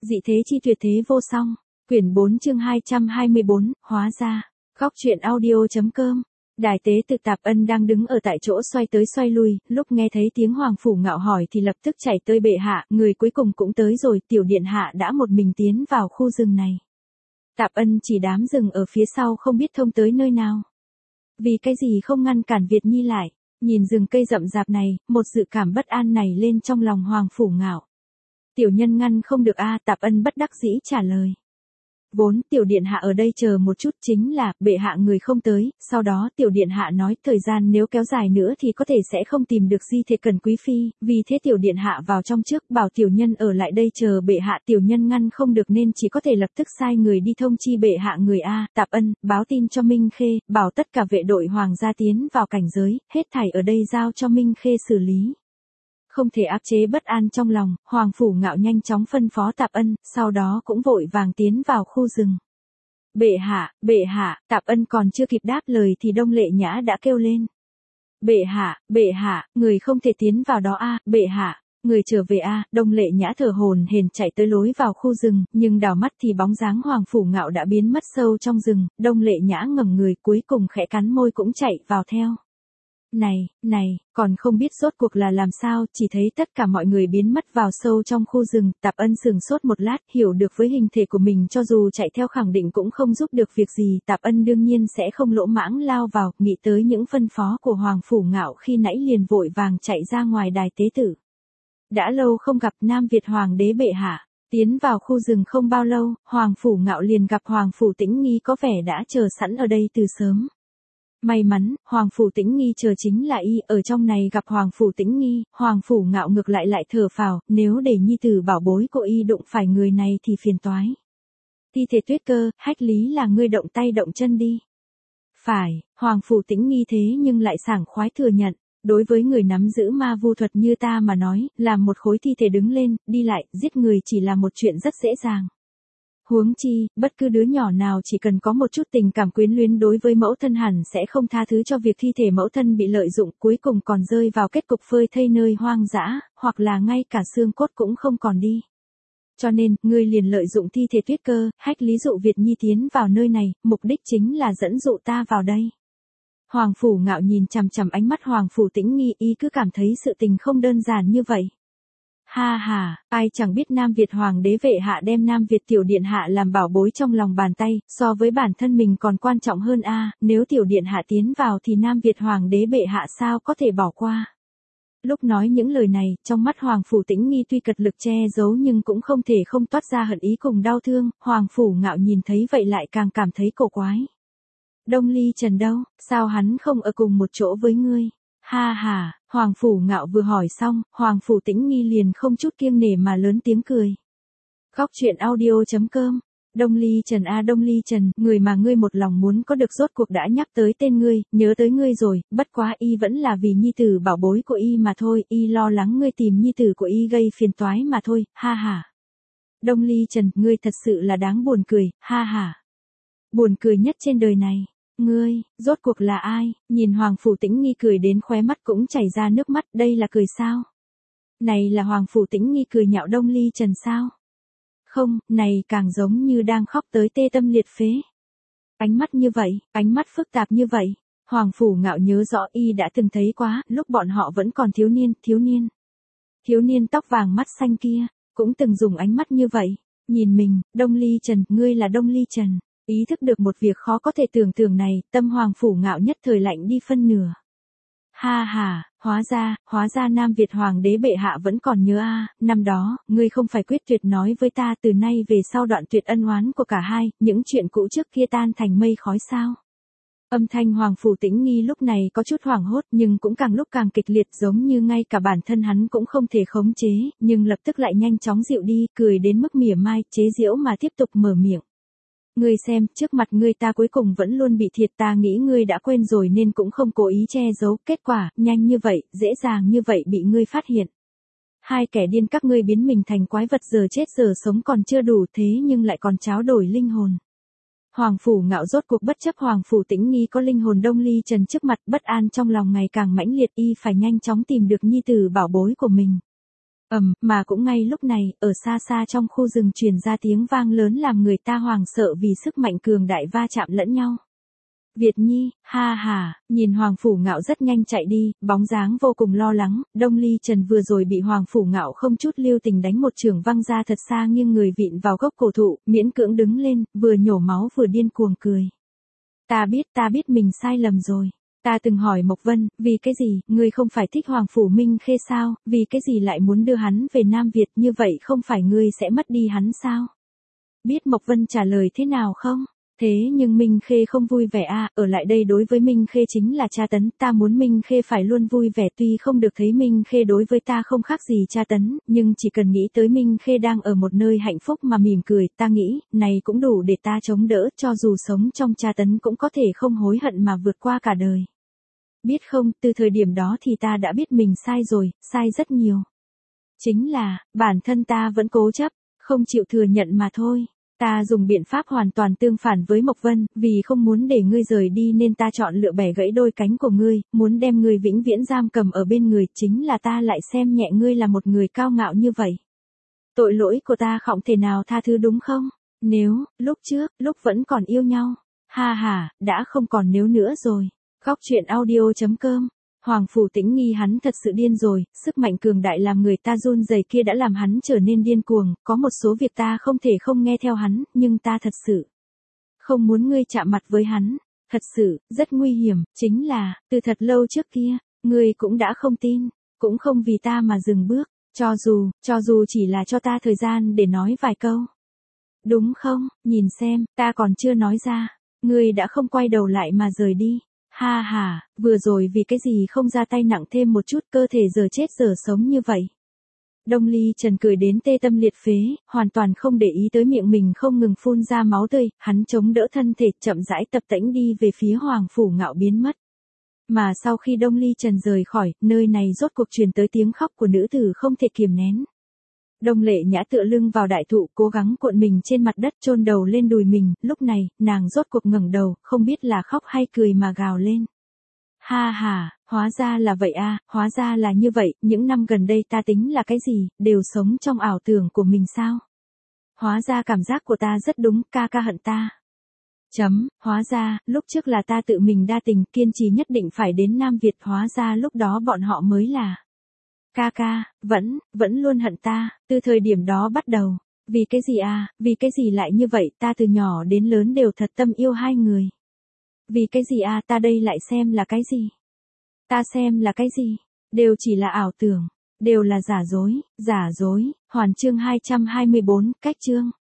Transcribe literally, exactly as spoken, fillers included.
Dị thế chi tuyệt thế vô song. Quyển bốn chương hai trăm hai mươi bốn, hóa ra. Góc truyện audio.com. Đài tế tự Tạp Ân đang đứng ở tại chỗ xoay tới xoay lui, lúc nghe thấy tiếng Hoàng Phủ Ngạo hỏi thì lập tức chạy tới bệ hạ, người cuối cùng cũng tới rồi, tiểu điện hạ đã một mình tiến vào khu rừng này. Tạp Ân chỉ đám rừng ở phía sau không biết thông tới nơi nào. Vì cái gì không ngăn cản Việt Nhi lại, nhìn rừng cây rậm rạp này, một dự cảm bất an này lên trong lòng Hoàng Phủ Ngạo. Tiểu nhân ngăn không được a, Tạp Ân bất đắc dĩ trả lời. Vốn tiểu điện hạ ở đây chờ một chút chính là bệ hạ người không tới, sau đó tiểu điện hạ nói thời gian nếu kéo dài nữa thì có thể sẽ không tìm được di thể cần quý phi, vì thế tiểu điện hạ vào trong trước bảo tiểu nhân ở lại đây chờ bệ hạ, tiểu nhân ngăn không được nên chỉ có thể lập tức sai người đi thông chi bệ hạ người a. Tạp Ân báo tin cho Minh Khê, bảo tất cả vệ đội hoàng gia tiến vào cảnh giới, hết thảy ở đây giao cho Minh Khê xử lý. Không thể áp chế bất an trong lòng, Hoàng Phủ Ngạo nhanh chóng phân phó Tạp Ân, sau đó cũng vội vàng tiến vào khu rừng. Bệ hạ, bệ hạ, Tạp Ân còn chưa kịp đáp lời thì Đông Lệ Nhã đã kêu lên. Bệ hạ, bệ hạ, người không thể tiến vào đó a, bệ hạ, người trở về a. Đông Lệ Nhã thở hổn hển chạy tới lối vào khu rừng, nhưng đảo mắt thì bóng dáng Hoàng Phủ Ngạo đã biến mất sâu trong rừng, Đông Lệ Nhã ngẩng người cuối cùng khẽ cắn môi cũng chạy vào theo. Này, này, còn không biết rốt cuộc là làm sao, chỉ thấy tất cả mọi người biến mất vào sâu trong khu rừng, Tạp Ân sừng sốt một lát, hiểu được với hình thể của mình cho dù chạy theo khẳng định cũng không giúp được việc gì, Tạp Ân đương nhiên sẽ không lỗ mãng lao vào, nghĩ tới những phân phó của Hoàng Phủ Ngạo khi nãy liền vội vàng chạy ra ngoài đài tế tử. Đã lâu không gặp Nam Việt Hoàng đế bệ hạ, tiến vào khu rừng không bao lâu, Hoàng Phủ Ngạo liền gặp Hoàng Phủ Tĩnh Nghi có vẻ đã chờ sẵn ở đây từ sớm. May mắn, Hoàng Phủ Tĩnh Nghi chờ chính là y, ở trong này gặp Hoàng Phủ Tĩnh Nghi, Hoàng Phủ Ngạo ngược lại lại thở phào, nếu để nhi tử bảo bối của y đụng phải người này thì phiền toái. Thi thể Tuyết Cơ, Hách Lý là ngươi động tay động chân đi. Phải, Hoàng Phủ Tĩnh Nghi thế nhưng lại sảng khoái thừa nhận, đối với người nắm giữ ma vu thuật như ta mà nói, làm một khối thi thể đứng lên, đi lại, giết người chỉ là một chuyện rất dễ dàng. Huống chi, bất cứ đứa nhỏ nào chỉ cần có một chút tình cảm quyến luyến đối với mẫu thân hẳn sẽ không tha thứ cho việc thi thể mẫu thân bị lợi dụng cuối cùng còn rơi vào kết cục phơi thây nơi hoang dã, hoặc là ngay cả xương cốt cũng không còn đi. Cho nên, ngươi liền lợi dụng thi thể Tuyết Cơ, Hách Lý dụ Việt Nhi tiến vào nơi này, mục đích chính là dẫn dụ ta vào đây. Hoàng Phủ Ngạo nhìn chằm chằm ánh mắt Hoàng Phủ Tĩnh Nghi, y cứ cảm thấy sự tình không đơn giản như vậy. Ha ha, ai chẳng biết Nam Việt Hoàng đế bệ hạ đem Nam Việt tiểu điện hạ làm bảo bối trong lòng bàn tay, so với bản thân mình còn quan trọng hơn a, nếu tiểu điện hạ tiến vào thì Nam Việt Hoàng đế bệ hạ sao có thể bỏ qua. Lúc nói những lời này, trong mắt Hoàng Phủ Tĩnh Nghi tuy cật lực che giấu nhưng cũng không thể không toát ra hận ý cùng đau thương, Hoàng Phủ Ngạo nhìn thấy vậy lại càng cảm thấy cổ quái. Đông Ly Trần đâu, sao hắn không ở cùng một chỗ với ngươi? Ha ha, Hoàng Phủ Ngạo vừa hỏi xong, Hoàng Phủ Tĩnh Nghi liền không chút kiêng nể mà lớn tiếng cười. Góc truyện audio.com. Đông Ly Trần a Đông Ly Trần, người mà ngươi một lòng muốn có được rốt cuộc đã nhắc tới tên ngươi, nhớ tới ngươi rồi, bất quá y vẫn là vì nhi tử bảo bối của y mà thôi, y lo lắng ngươi tìm nhi tử của y gây phiền toái mà thôi, ha ha. Đông Ly Trần, ngươi thật sự là đáng buồn cười, ha ha. Buồn cười nhất trên đời này. Ngươi, rốt cuộc là ai? Nhìn Hoàng Phủ Tĩnh Nghi cười đến khóe mắt cũng chảy ra nước mắt, đây là cười sao? Này là Hoàng Phủ Tĩnh Nghi cười nhạo Đông Ly Trần sao? Không, này càng giống như đang khóc tới tê tâm liệt phế. Ánh mắt như vậy, ánh mắt phức tạp như vậy, Hoàng Phủ Ngạo nhớ rõ y đã từng thấy quá, lúc bọn họ vẫn còn thiếu niên, thiếu niên. Thiếu niên tóc vàng mắt xanh kia, cũng từng dùng ánh mắt như vậy, nhìn mình, Đông Ly Trần, ngươi là Đông Ly Trần. Ý thức được một việc khó có thể tưởng tượng này, tâm Hoàng Phủ Ngạo nhất thời lạnh đi phân nửa. Ha ha, hóa ra, hóa ra Nam Việt Hoàng đế bệ hạ vẫn còn nhớ a, năm đó, ngươi không phải quyết tuyệt nói với ta từ nay về sau đoạn tuyệt ân oán của cả hai, những chuyện cũ trước kia tan thành mây khói sao. Âm thanh Hoàng Phủ Tĩnh Nghi lúc này có chút hoảng hốt nhưng cũng càng lúc càng kịch liệt giống như ngay cả bản thân hắn cũng không thể khống chế, nhưng lập tức lại nhanh chóng dịu đi, cười đến mức mỉa mai, chế giễu mà tiếp tục mở miệng. Ngươi xem, trước mặt ngươi ta cuối cùng vẫn luôn bị thiệt, ta nghĩ ngươi đã quên rồi nên cũng không cố ý che giấu, kết quả, nhanh như vậy, dễ dàng như vậy bị ngươi phát hiện. Hai kẻ điên các ngươi biến mình thành quái vật giờ chết giờ sống còn chưa đủ thế nhưng lại còn tráo đổi linh hồn. Hoàng Phủ Ngạo rốt cuộc bất chấp Hoàng Phủ Tĩnh Nghi có linh hồn Đông Ly Trần trước mặt, bất an trong lòng ngày càng mãnh liệt, y phải nhanh chóng tìm được nhi tử bảo bối của mình. Ầm, mà cũng ngay lúc này, ở xa xa trong khu rừng truyền ra tiếng vang lớn làm người ta hoảng sợ vì sức mạnh cường đại va chạm lẫn nhau. Việt Nhi, ha ha, nhìn Hoàng Phủ Ngạo rất nhanh chạy đi, bóng dáng vô cùng lo lắng, Đông Ly Trần vừa rồi bị Hoàng Phủ Ngạo không chút lưu tình đánh một chưởng văng ra thật xa nghiêng người vịn vào gốc cổ thụ, miễn cưỡng đứng lên, vừa nhổ máu vừa điên cuồng cười. Ta biết, ta biết mình sai lầm rồi. Ta từng hỏi Mộc Vân, vì cái gì, ngươi không phải thích Hoàng Phủ Minh Khê sao, vì cái gì lại muốn đưa hắn về Nam Việt, như vậy không phải ngươi sẽ mất đi hắn sao? Biết Mộc Vân trả lời thế nào không? Thế nhưng Minh Khê không vui vẻ a, à, ở lại đây đối với Minh Khê chính là tra tấn, ta muốn Minh Khê phải luôn vui vẻ, tuy không được thấy Minh Khê đối với ta không khác gì tra tấn, nhưng chỉ cần nghĩ tới Minh Khê đang ở một nơi hạnh phúc mà mỉm cười, ta nghĩ, này cũng đủ để ta chống đỡ, cho dù sống trong tra tấn cũng có thể không hối hận mà vượt qua cả đời. Biết không, từ thời điểm đó thì ta đã biết mình sai rồi, sai rất nhiều. Chính là, bản thân ta vẫn cố chấp, không chịu thừa nhận mà thôi. Ta dùng biện pháp hoàn toàn tương phản với Mộc Vân, vì không muốn để ngươi rời đi nên ta chọn lựa bẻ gãy đôi cánh của ngươi, muốn đem ngươi vĩnh viễn giam cầm ở bên người, chính là ta lại xem nhẹ ngươi là một người cao ngạo như vậy. Tội lỗi của ta không thể nào tha thứ đúng không? Nếu, lúc trước, lúc vẫn còn yêu nhau, ha ha, đã không còn nếu nữa rồi. Góc truyện audio chấm com. Hoàng Phủ Tĩnh nghi hắn thật sự điên rồi, sức mạnh cường đại làm người ta run rẩy kia đã làm hắn trở nên điên cuồng, có một số việc ta không thể không nghe theo hắn, nhưng ta thật sự không muốn ngươi chạm mặt với hắn, thật sự, rất nguy hiểm, chính là, từ thật lâu trước kia, ngươi cũng đã không tin, cũng không vì ta mà dừng bước, cho dù, cho dù chỉ là cho ta thời gian để nói vài câu. Đúng không, nhìn xem, ta còn chưa nói ra, ngươi đã không quay đầu lại mà rời đi. Ha ha, vừa rồi vì cái gì không ra tay nặng thêm một chút, cơ thể giờ chết giờ sống như vậy. Đông Ly Trần cười đến tê tâm liệt phế, hoàn toàn không để ý tới miệng mình không ngừng phun ra máu tươi, hắn chống đỡ thân thể chậm rãi tập tễnh đi về phía Hoàng Phủ Ngạo biến mất. Mà sau khi Đông Ly Trần rời khỏi, nơi này rốt cuộc truyền tới tiếng khóc của nữ tử không thể kiềm nén. Đông Lệ Nhã tựa lưng vào đại thụ, cố gắng cuộn mình trên mặt đất chôn đầu lên đùi mình, lúc này, nàng rốt cuộc ngẩng đầu, không biết là khóc hay cười mà gào lên. Ha ha, hóa ra là vậy a, hóa ra là như vậy, những năm gần đây ta tính là cái gì, đều sống trong ảo tưởng của mình sao? Hóa ra cảm giác của ta rất đúng, ca ca hận ta. Chấm, hóa ra, lúc trước là ta tự mình đa tình, kiên trì nhất định phải đến Nam Việt, hóa ra lúc đó bọn họ mới là... Ca ca, vẫn, vẫn luôn hận ta, từ thời điểm đó bắt đầu. Vì cái gì à, vì cái gì lại như vậy, ta từ nhỏ đến lớn đều thật tâm yêu hai người. Vì cái gì à, ta đây lại xem là cái gì? Ta xem là cái gì? Đều chỉ là ảo tưởng, đều là giả dối, giả dối, hoàn chương hai trăm hai mươi bốn, cách chương.